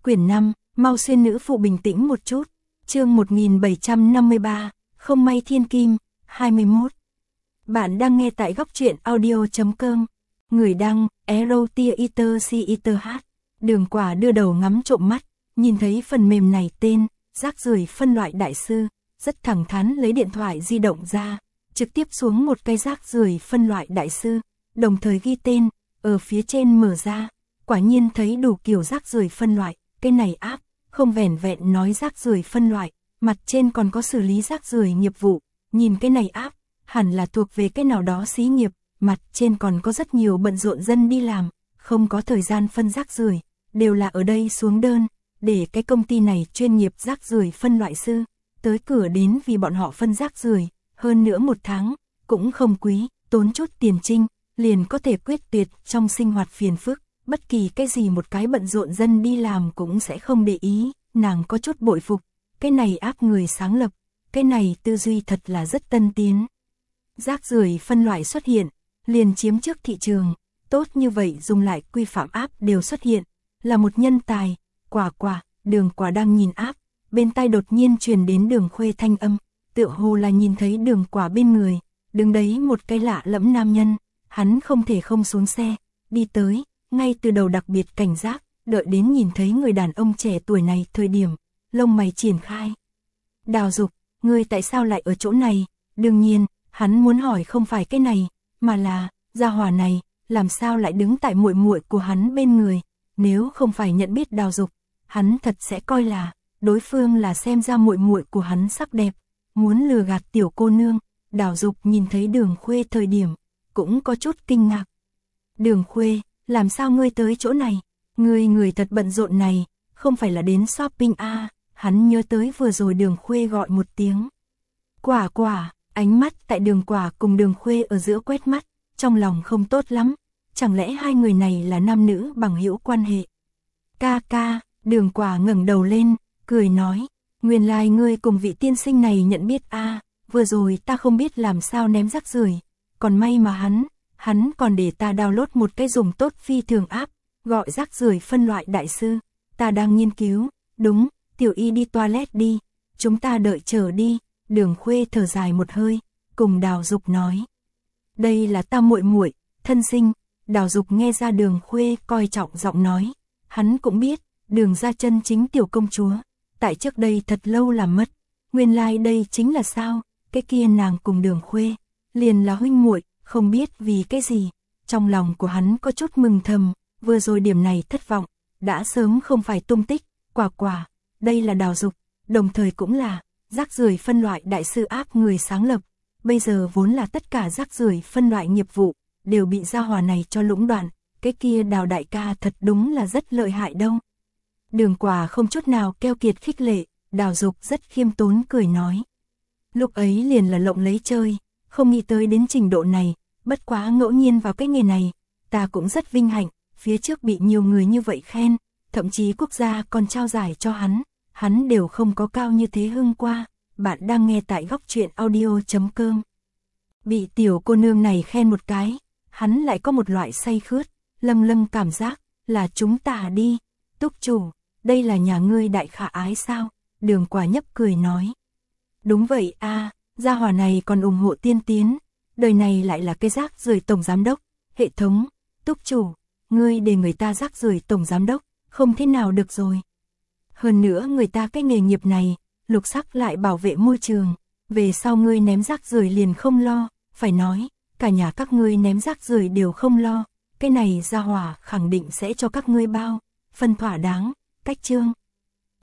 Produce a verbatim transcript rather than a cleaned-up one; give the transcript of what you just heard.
Quyển năm, mau xuyên nữ phụ bình tĩnh một chút. Chương một nghìn bảy trăm năm mươi ba, không may thiên kim, hai mươi mốt. Bạn đang nghe tại góc truyện audio chấm com. Người đăng, Erotia Eater C Eater H. Đường Quả đưa đầu ngắm trộm mắt, nhìn thấy phần mềm này tên, rác rưởi phân loại đại sư, rất thẳng thắn lấy điện thoại di động ra, trực tiếp xuống một cái rác rưởi phân loại đại sư, đồng thời ghi tên, ở phía trên mở ra, quả nhiên thấy đủ kiểu rác rưởi phân loại, cái này app, không vẻn vẹn nói rác rưởi phân loại, mặt trên còn có xử lý rác rưởi nghiệp vụ, nhìn cái này app, hẳn là thuộc về cái nào đó xí nghiệp, mặt trên còn có rất nhiều bận rộn dân đi làm, không có thời gian phân rác rưởi, đều là ở đây xuống đơn, để cái công ty này chuyên nghiệp rác rưởi phân loại sư, tới cửa đến vì bọn họ phân rác rưởi, hơn nữa một tháng, cũng không quý, tốn chút tiền trinh, liền có thể quyết tuyệt trong sinh hoạt phiền phức, bất kỳ cái gì một cái bận rộn dân đi làm cũng sẽ không để ý, nàng có chút bội phục, cái này áp người sáng lập, cái này tư duy thật là rất tân tiến. Rác rưởi phân loại xuất hiện, liền chiếm trước thị trường, tốt như vậy dùng lại quy phạm áp đều xuất hiện, là một nhân tài, Quả Quả, Đường Quả đang nhìn áp, bên tai đột nhiên truyền đến Đường Khuê thanh âm, tựa hồ là nhìn thấy Đường Quả bên người, đứng đấy một cái lạ lẫm nam nhân, hắn không thể không xuống xe, đi tới, ngay từ đầu đặc biệt cảnh giác, đợi đến nhìn thấy người đàn ông trẻ tuổi này thời điểm, lông mày triển khai. Đào Dục, ngươi tại sao lại ở chỗ này? Đương nhiên, hắn muốn hỏi không phải cái này, mà là, gia hỏa này, làm sao lại đứng tại muội muội của hắn bên người, nếu không phải nhận biết Đào Dục, hắn thật sẽ coi là, đối phương là xem ra muội muội của hắn sắc đẹp, muốn lừa gạt tiểu cô nương. Đào Dục nhìn thấy Đường Khuê thời điểm, cũng có chút kinh ngạc. Đường Khuê, làm sao ngươi tới chỗ này? Ngươi người thật bận rộn này, không phải là đến shopping à? Hắn nhớ tới vừa rồi Đường Khuê gọi một tiếng. Quả Quả, ánh mắt tại Đường Quả cùng Đường Khuê ở giữa quét mắt, trong lòng không tốt lắm, chẳng lẽ hai người này là nam nữ bằng hữu quan hệ? Ca ca, Đường Quả ngẩng đầu lên, cười nói, nguyên lai like ngươi cùng vị tiên sinh này nhận biết a, à, vừa rồi ta không biết làm sao ném rác rưởi, còn may mà hắn, hắn còn để ta download một cái dùng tốt phi thường app, gọi rác rưởi phân loại đại sư, ta đang nghiên cứu, đúng, Tiểu Y đi toilet đi, chúng ta đợi chờ đi. Đường Khuê thở dài một hơi, cùng Đào Dục nói, đây là ta muội muội, thân sinh. Đào Dục nghe ra Đường Khuê coi trọng giọng nói, hắn cũng biết, Đường gia chân chính tiểu công chúa, tại trước đây thật lâu làm mất, nguyên lai like đây chính là sao, cái kia nàng cùng Đường Khuê, liền là huynh muội, không biết vì cái gì, trong lòng của hắn có chút mừng thầm, vừa rồi điểm này thất vọng, đã sớm không phải tung tích. Quả Quả, đây là Đào Dục, đồng thời cũng là rác rưởi phân loại đại sư áp người sáng lập, bây giờ vốn là tất cả rác rưởi phân loại nghiệp vụ, đều bị gia hỏa này cho lũng đoạn, cái kia Đào đại ca thật đúng là rất lợi hại đâu. Đường Quả không chút nào keo kiệt khích lệ, Đào Dục rất khiêm tốn cười nói. Lúc ấy liền là lộng lấy chơi, không nghĩ tới đến trình độ này, bất quá ngẫu nhiên vào cái nghề này, ta cũng rất vinh hạnh, phía trước bị nhiều người như vậy khen, thậm chí quốc gia còn trao giải cho hắn, hắn đều không có cao như thế hưng qua. Bạn đang nghe tại góc truyện audio chấm com. Bị tiểu cô nương này khen một cái, hắn lại có một loại say khướt, lâng lâng cảm giác, là chúng ta đi. Túc chủ, đây là nhà ngươi đại khả ái sao? Đường Quả nhấp cười nói. Đúng vậy a, à, gia hỏa này còn ủng hộ tiên tiến, đời này lại là cái rác rưởi tổng giám đốc, hệ thống. Túc chủ, ngươi để người ta rác rưởi tổng giám đốc, không thế nào được rồi. Hơn nữa người ta cái nghề nghiệp này, lục sắc lại bảo vệ môi trường, về sau ngươi ném rác rưởi liền không lo, phải nói, cả nhà các ngươi ném rác rưởi đều không lo, cái này gia hỏa khẳng định sẽ cho các ngươi bao, phân thỏa đáng. Cách chương,